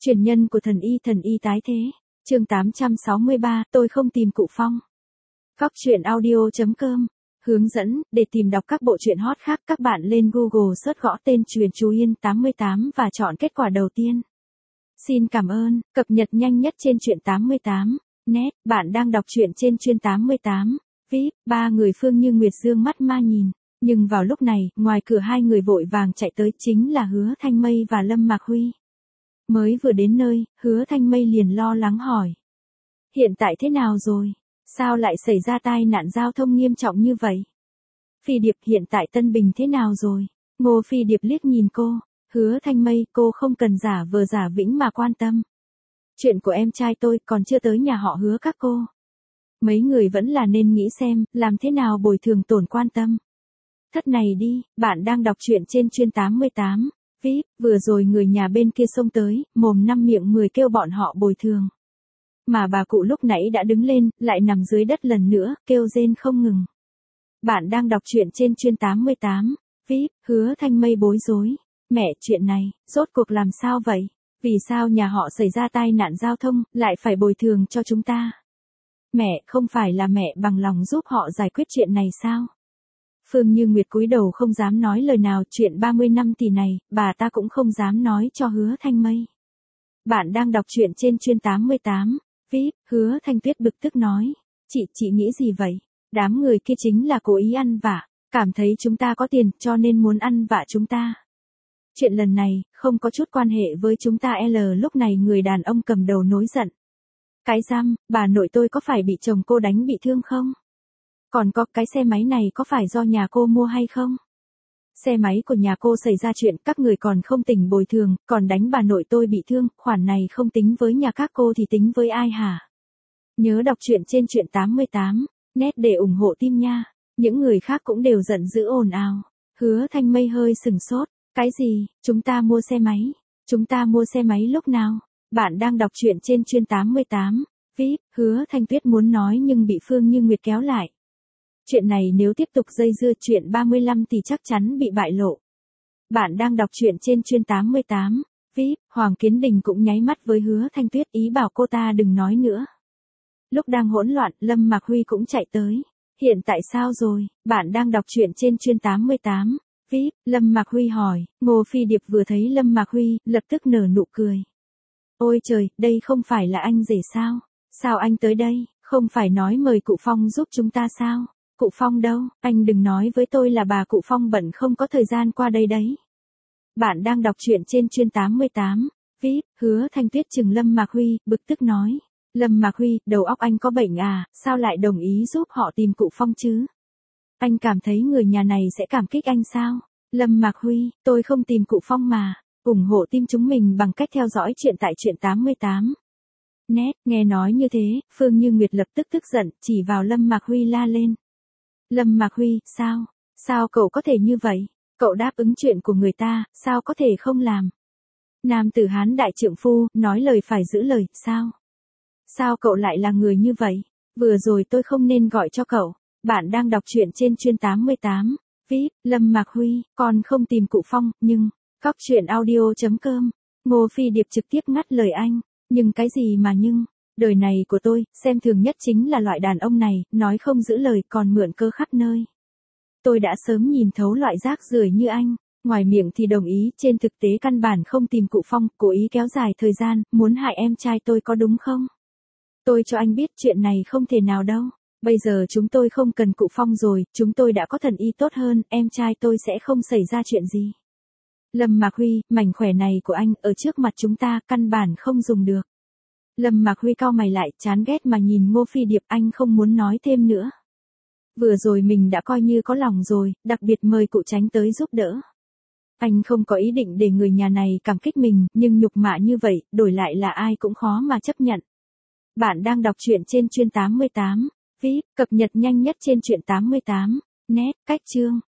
Truyền nhân của thần y tái thế. Chương 863, tôi không tìm cụ Phong. Góc truyện audio.com. Hướng dẫn, để tìm đọc các bộ truyện hot khác các bạn lên Google search gõ tên Truyền Chú Yên 88 và chọn kết quả đầu tiên. Xin cảm ơn, cập nhật nhanh nhất trên Truyện 88. Net, bạn đang đọc truyện trên Truyện 88. VIP, ba người Phương Như Nguyệt dương mắt ma nhìn. Nhưng vào lúc này, ngoài cửa hai người vội vàng chạy tới chính là Hứa Thanh Mây và Lâm Mạc Huy. Mới vừa đến nơi, Hứa Thanh Mây liền lo lắng hỏi. Hiện tại thế nào rồi? Sao lại xảy ra tai nạn giao thông nghiêm trọng như vậy? Phi Điệp, hiện tại Tân Bình thế nào rồi? Ngô Phi Điệp liếc nhìn cô. Hứa Thanh Mây, cô không cần giả vờ giả vĩnh mà quan tâm. Chuyện của em trai tôi còn chưa tới nhà họ Hứa các cô. Mấy người vẫn là nên nghĩ xem, làm thế nào bồi thường tổn quan tâm. Thất này đi, bạn đang đọc truyện trên Truyện 88. VIP, vừa rồi người nhà bên kia xông tới, mồm năm miệng 10 kêu bọn họ bồi thường. Mà bà cụ lúc nãy đã đứng lên, lại nằm dưới đất lần nữa, kêu rên không ngừng. Bạn đang đọc truyện trên Truyện 88. VIP, Hứa Thanh Mây bối rối. Mẹ, chuyện này, rốt cuộc làm sao vậy? Vì sao nhà họ xảy ra tai nạn giao thông, lại phải bồi thường cho chúng ta? Mẹ, không phải là mẹ bằng lòng giúp họ giải quyết chuyện này sao? Phương Như Nguyệt cúi đầu không dám nói lời nào, chuyện 30 năm tỷ này, bà ta cũng không dám nói cho Hứa Thanh Mây. Bạn đang đọc truyện trên Truyện 88. VIP, Hứa Thanh Tuyết bực tức nói. Chị nghĩ gì vậy? Đám người kia chính là cố ý ăn vạ, cảm thấy chúng ta có tiền cho nên muốn ăn vạ chúng ta. Chuyện lần này, không có chút quan hệ với chúng ta. Lúc này người đàn ông cầm đầu nổi giận. Cái răm, bà nội tôi có phải bị chồng cô đánh bị thương không? Còn có cái xe máy này có phải do nhà cô mua hay không? Xe máy của nhà cô xảy ra chuyện, các người còn không tỉnh bồi thường, còn đánh bà nội tôi bị thương, khoản này không tính với nhà các cô thì tính với ai hả? Nhớ đọc truyện trên Truyện 88, net để ủng hộ team nha. Những người khác cũng đều giận dữ ồn ào. Hứa Thanh Mây hơi sừng sốt. Cái gì? Chúng ta mua xe máy? Chúng ta mua xe máy lúc nào? Bạn đang đọc truyện trên Truyện 88. VIP, Hứa Thanh Tuyết muốn nói nhưng bị Phương Như Nguyệt kéo lại. Chuyện này nếu tiếp tục dây dưa chuyện 35 thì chắc chắn bị bại lộ. Bạn đang đọc truyện trên Truyện 88. VIP, Hoàng Kiến Đình cũng nháy mắt với Hứa Thanh Tuyết ý bảo cô ta đừng nói nữa. Lúc đang hỗn loạn, Lâm Mạc Huy cũng chạy tới. Hiện tại sao rồi? Bạn đang đọc truyện trên Truyện 88. VIP, Lâm Mạc Huy hỏi. Ngô Phi Điệp vừa thấy Lâm Mạc Huy, lập tức nở nụ cười. Ôi trời, đây không phải là anh rể sao? Sao anh tới đây? Không phải nói mời cụ Phong giúp chúng ta sao? Cụ Phong đâu? Anh đừng nói với tôi là bà cụ Phong bận không có thời gian qua đây đấy. Bạn đang đọc truyện trên Truyện 88. VIP, Hứa Thanh Tuyết chừng Lâm Mạc Huy, bực tức nói. Lâm Mạc Huy, đầu óc anh có bệnh à, sao lại đồng ý giúp họ tìm cụ Phong chứ? Anh cảm thấy người nhà này sẽ cảm kích anh sao? Lâm Mạc Huy, tôi không tìm cụ Phong mà. Ủng hộ team chúng mình bằng cách theo dõi truyện tại Truyện 88. Net, nghe nói như thế, Phương Như Nguyệt lập tức tức giận, chỉ vào Lâm Mạc Huy la lên. Lâm Mạc Huy, sao? Sao cậu có thể như vậy? Cậu đáp ứng chuyện của người ta, sao có thể không làm? Nam tử Hán đại trượng phu, nói lời phải giữ lời, sao? Sao cậu lại là người như vậy? Vừa rồi tôi không nên gọi cho cậu. Bạn đang đọc truyện trên Truyện 88. VIP, Lâm Mạc Huy, con không tìm cụ Phong, nhưng... Góc truyện audio.com. Ngô Phi Điệp trực tiếp ngắt lời anh. Nhưng cái gì mà nhưng? Đời này của tôi, xem thường nhất chính là loại đàn ông này, nói không giữ lời còn mượn cơ khắp nơi. Tôi đã sớm nhìn thấu loại rác rưởi như anh. Ngoài miệng thì đồng ý, trên thực tế căn bản không tìm cụ Phong, cố ý kéo dài thời gian, muốn hại em trai tôi có đúng không? Tôi cho anh biết chuyện này không thể nào đâu. Bây giờ chúng tôi không cần cụ Phong rồi, chúng tôi đã có thần y tốt hơn, em trai tôi sẽ không xảy ra chuyện gì. Lâm Mạc Huy, mảnh khỏe này của anh, ở trước mặt chúng ta, căn bản không dùng được. Lâm Mạc Huy cau mày lại, chán ghét mà nhìn Ngô Phi Điệp, anh không muốn nói thêm nữa. Vừa rồi mình đã coi như có lòng rồi, đặc biệt mời cụ Tránh tới giúp đỡ. Anh không có ý định để người nhà này cảm kích mình, nhưng nhục mạ như vậy, đổi lại là ai cũng khó mà chấp nhận. Bạn đang đọc truyện trên Truyện 88. VIP, cập nhật nhanh nhất trên Truyện 88. Net, cách chương.